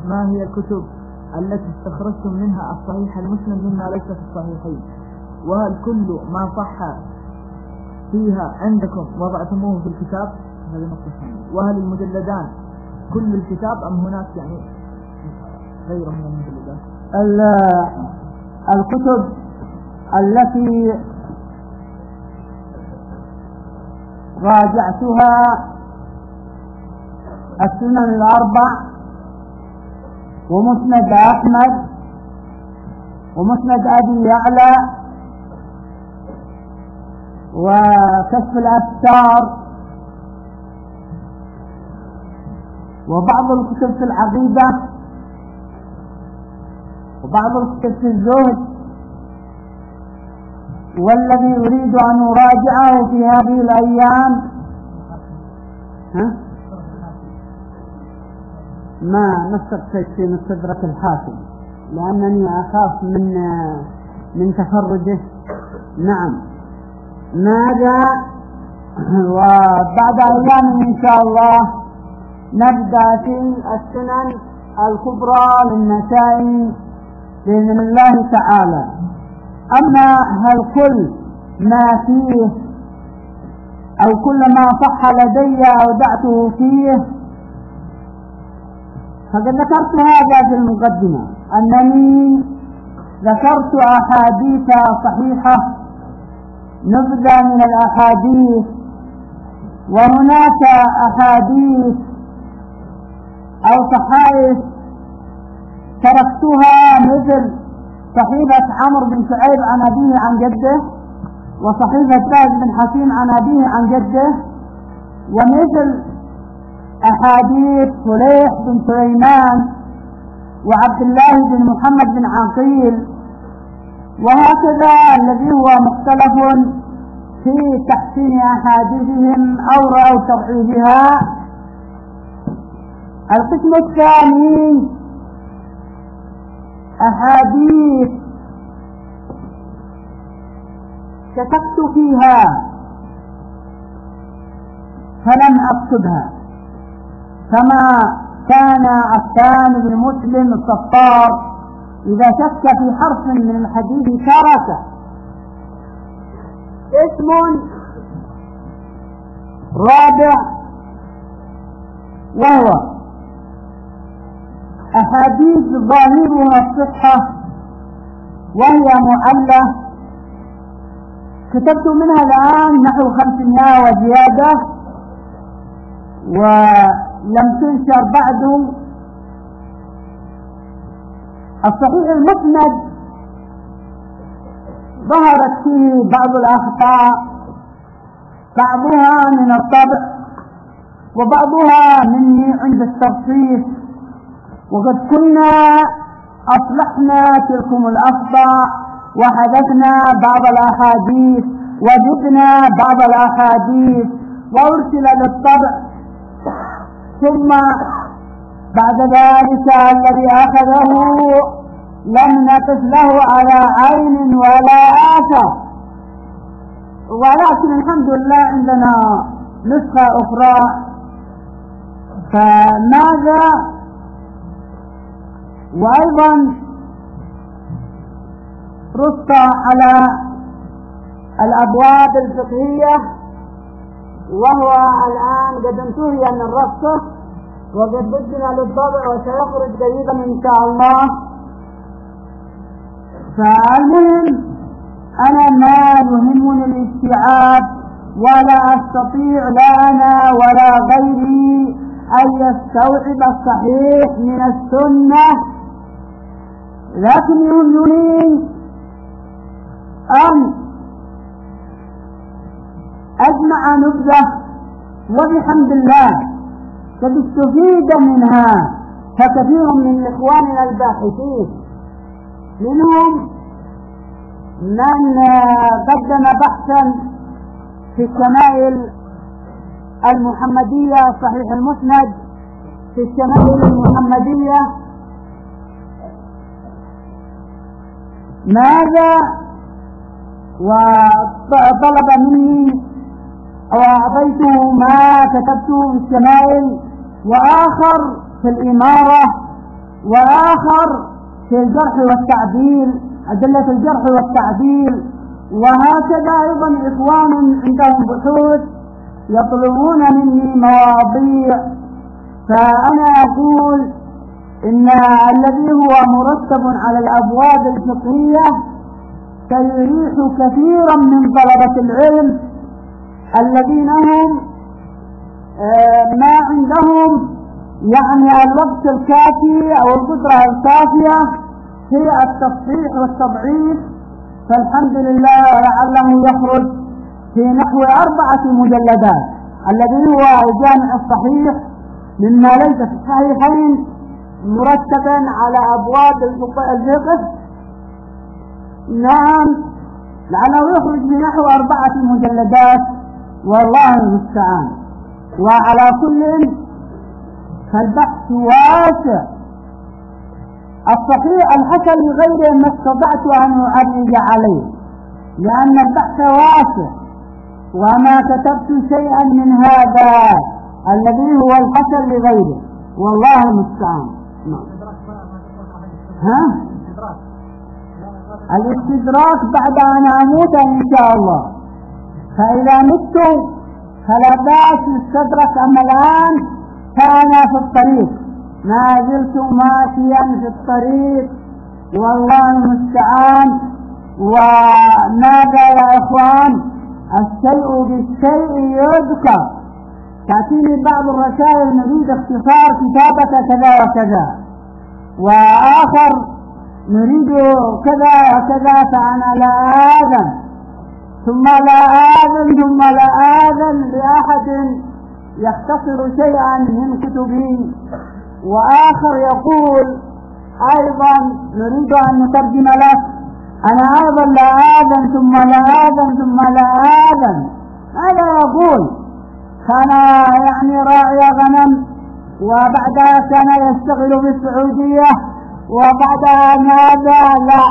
ما هي الكتب التي استخرجتم منها الصحيح المسند مما ليس في الصحيحين؟ وهل كل ما صح فيها عندكم وضعتموه في الكتاب؟ هذه نقطة. وهل المجلدان كل الكتاب أم هناك يعني غيره من المجلدات؟ الكتب التي راجعتها السنن الأربع ومسند أحمد ومسند أبي يعلى وكشف الأستار وبعض الكتب في العقيدة وبعض الكتب في الزهد. والذي أريد أن أراجعه في هذه الأيام ما نستطيع في مستدرك الحاكم لأنني أخاف من تفرجه. نعم ماذا؟ وبعد أيام إن شاء الله نبدأ في السنن الكبرى للنسائي بإذن الله تعالى. أما هل كل ما فيه أو كل ما صح لدي أودعته فيه؟ فقد ذكرت هذا في المقدمة أنني ذكرت أحاديث صحيحة نبذة من الأحاديث، وهناك أحاديث أو صحائف تركتها مثل صحيفة عمرو بن شعيب عن أبيه عن جده، وصحيفة فهد بن حكيم عن أبيه عن جده، ومثل أحاديث فليح بن سليمان وعبد الله بن محمد بن عقيل، وهكذا الذي هو مختلف في تحسين أحاديثهم أو تضعيفها. القسم الثاني أحاديث شككت فيها فلم أكتبها، كما كان عفان بن مسلم الصفار إذا شك في حرف من الحديث تركه. اسم رابع وهو أحاديث ظاهرها الصحة وهي معلة، كتبت منها الآن نحو 500 وزيادة، ولم تنشر بعد. الصحيح المسند ظهرت فيه بعض الأخطاء، بعضها من الطبع وبعضها مني عند الترصيف، وقد كنا أصلحنا تلكم الأخطاء وحذفنا بعض الأحاديث وجبنا بعض الأحاديث وأرسل للطبع، ثم بعد ذلك الذي أخذه لم نقف له على عين ولا آثر، ولكن الحمد لله عندنا نسخة أخرى. فماذا؟ وأيضا رص على الأبواب الفقهية، وهو الآن قد انتهي من رصه وقد بدنا للطبع وسيخرج قريبا إن شاء الله. فالمهم أنا ما يهمني الاستيعاب، ولا أستطيع لا أنا ولا غيري أن يستوعب الصحيح من السنة، لكن يهمني أن أجمع نبذة، وبحمد الله قد استفيد منها فكثير من إخواننا الباحثين، منهم من قدم بحثا في الشمائل المحمدية، صحيح المسند في الشمائل المحمدية. ماذا؟ وطلب مني وأعطيته ما كتبته في الشمائل، وآخر في الإمارة، وآخر في الجرح والتعديل، أدلة الجرح والتعديل. وهكذا أيضا إخوان عندهم بحوث يطلبون مني مواضيع، فأنا أقول إن الذي هو مرتب على الأبواب الفقهية سيريح كثيرا من طلبة العلم الذين هم ما عندهم يعني الوقت الكافي أو القدرة الكافية في التصحيح والتضعيف. فالحمد لله لعله يخرج في نحو 4 مجلدات الذي هو الجامع الصحيح مما ليس في الصحيحين مرتبا على أبواب الفقه. نعم، لعله يخرج في نحو 4 مجلدات والله المستعان. وعلى كل فالبحث واسع. الصحيح الحسن لغيره ما استطعت أن أعرج عليه لأن البحث واسع، وما كتبت شيئا من هذا الذي هو الحسن لغيره والله المستعان. الاستدراك بعد أن أموت إن شاء الله، فإذا مت فلا بأس نستدرك. أما الآن فأنا في الطريق، ما زلت ماشيا في الطريق والله المستعان. وماذا يا إخوان، الشيء بالشيء يذكر. تأتيني بعض الرسائل نريد اختصار كتابة كذا وكذا، وآخر نريد كذا وكذا، فأنا لا آذن ثم لا آذن ثم لا آذن لأحد يختصر شيئا من كتبي. وآخر يقول أيضا نريد أن نترجم لك، أنا أيضا لا آذن ثم لا آذن ثم لا آذن. هذا يقول كان يعني راعي غنم وبعدها كان يشتغل بالسعودية وبعدها ماذا لا.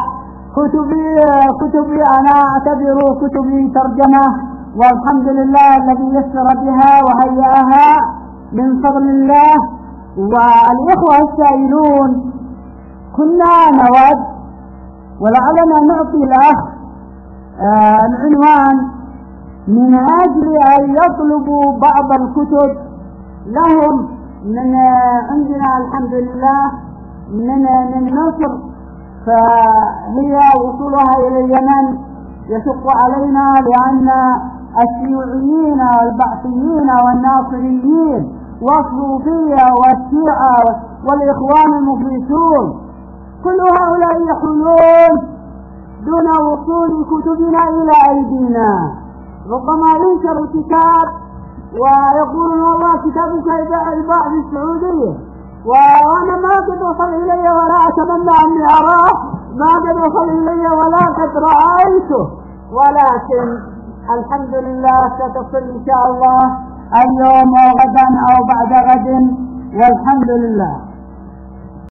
كتبي أنا أعتبر كتبي ترجمة، والحمد لله الذي يسر بها وهيئها من فضل الله. والإخوة السائلون كنا نود ولعلنا نعطي الأخ العنوان من أجل أن يطلبوا بعض الكتب لهم من عندنا الحمد لله من مصر، فهي وصولها إلى اليمن يشق علينا لأن الشيوعيين والبعثيين والناصريين والصوفية والشيعة والإخوان المفلسون كل هؤلاء يحلون دون وصول كتبنا إلى أيدينا. ربما ينشر كتاب ويقولون والله كتابك يباع في السعودية، وأنا ما قد وصل إلي ولا أتمنى أني أراه، ما قد وصل إلي ولا قد رأيته، ولكن الحمد لله ستصل إن شاء الله اليوم أو غدا أو بعد غد والحمد لله.